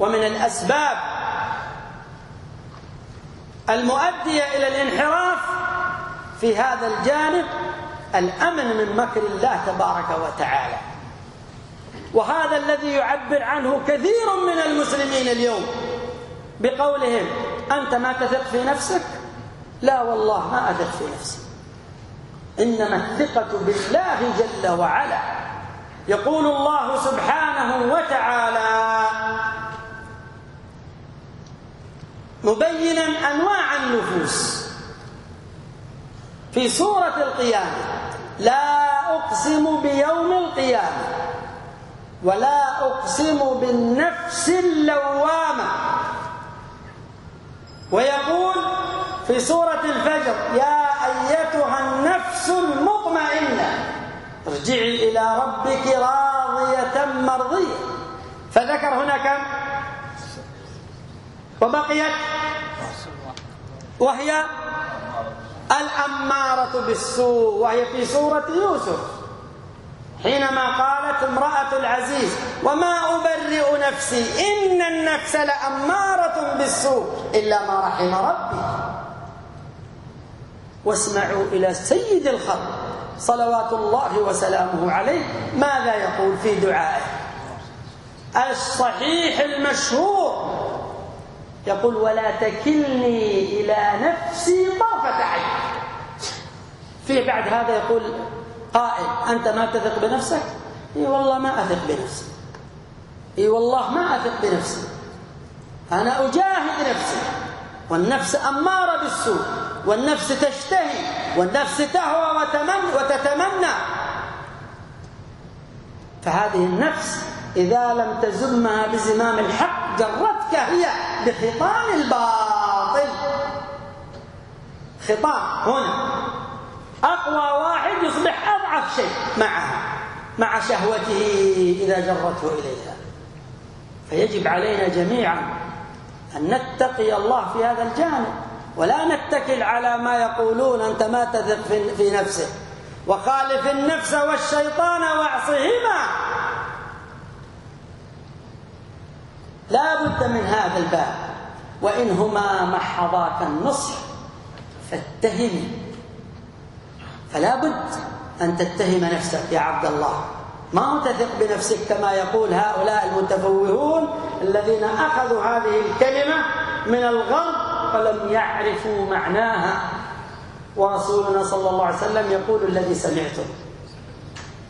ومن الأسباب المؤدية إلى الانحراف في هذا الجانب الأمن من مكر الله تبارك وتعالى. وهذا الذي يعبر عنه كثير من المسلمين اليوم بقولهم: أنت ما تثق في نفسك؟ لا والله ما أثق في نفسي، إنما الثقة بالله جل وعلا. يقول الله سبحانه وتعالى مبينا أنواع النفوس في سورة القيامة: لا أقسم بيوم القيامة ولا أقسم بالنفس اللوامة. ويقول في سورة الفجر: يا أيتها النفس المطمئنة ارجعي إلى ربك راضية مرضية. فذكر هنا كم؟ وبقيت وهي الأمارة بالسوء، وهي في سورة يوسف حينما قالت امرأة العزيز: وما أبرئ نفسي إن النفس لأمارة بالسوء إلا ما رحم ربي. واسمعوا إلى سيد الخلق صلوات الله وسلامه عليه ماذا يقول في دعائه الصحيح المشهور، يقول: ولا تكلني إلى نفسي طرفة عين. فيه بعد هذا يقول قائل: أنت ما تثق بنفسك؟ إي والله ما أثق بنفسي، إي والله ما أثق بنفسي، أنا أجاهد نفسي، والنفس أمارة بالسوء، والنفس تشتهي، والنفس تهوى وتتمنى. فهذه النفس إذا لم تزمها بزمام الحق جرتك هي بخطام الباطل. خطام هنا أقوى واحد يصبح أضعف شيء معها، مع شهوته إذا جرته إليها. فيجب علينا جميعا أن نتقي الله في هذا الجانب، ولا نتكل على ما يقولون: أنت ما تثق في نفسك، وخالف النفس والشيطان واعصهما. لا بد من هذا الباب، وإنهما محضاك النصح فاتهم. فلا بد أن تتهم نفسك يا عبد الله، ما تثق بنفسك كما يقول هؤلاء المتفوهون الذين أخذوا هذه الكلمة من الغرب فلم يعرفوا معناها. ورسولنا صلى الله عليه وسلم يقول الذي سمعتم: